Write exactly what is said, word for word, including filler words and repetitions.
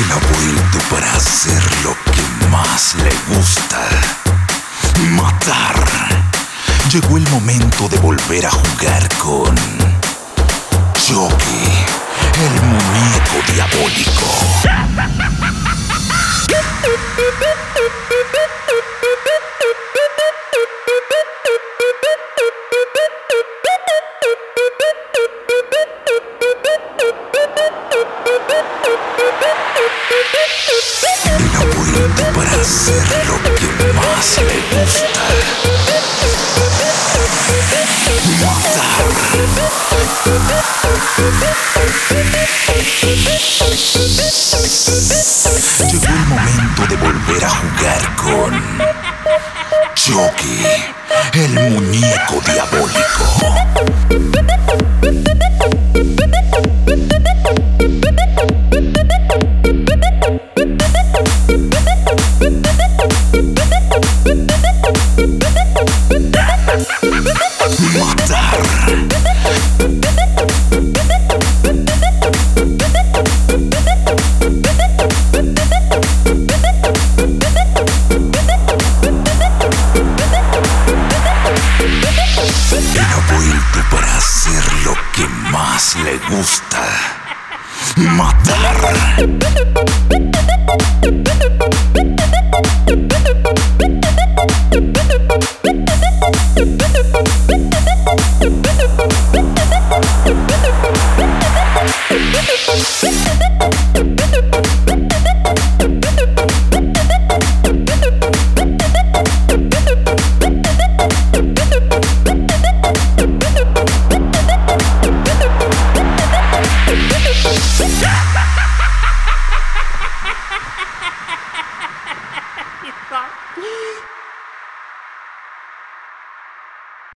Él ha vuelto para hacer lo que más le gusta: matar. Llegó el momento de volver a jugar con Chucky, el muñeco diabólico. Él ha vuelto para hacer lo que más le gusta: matar. Llegó el momento de volver a jugar con Chucky, el muñeco diabólico.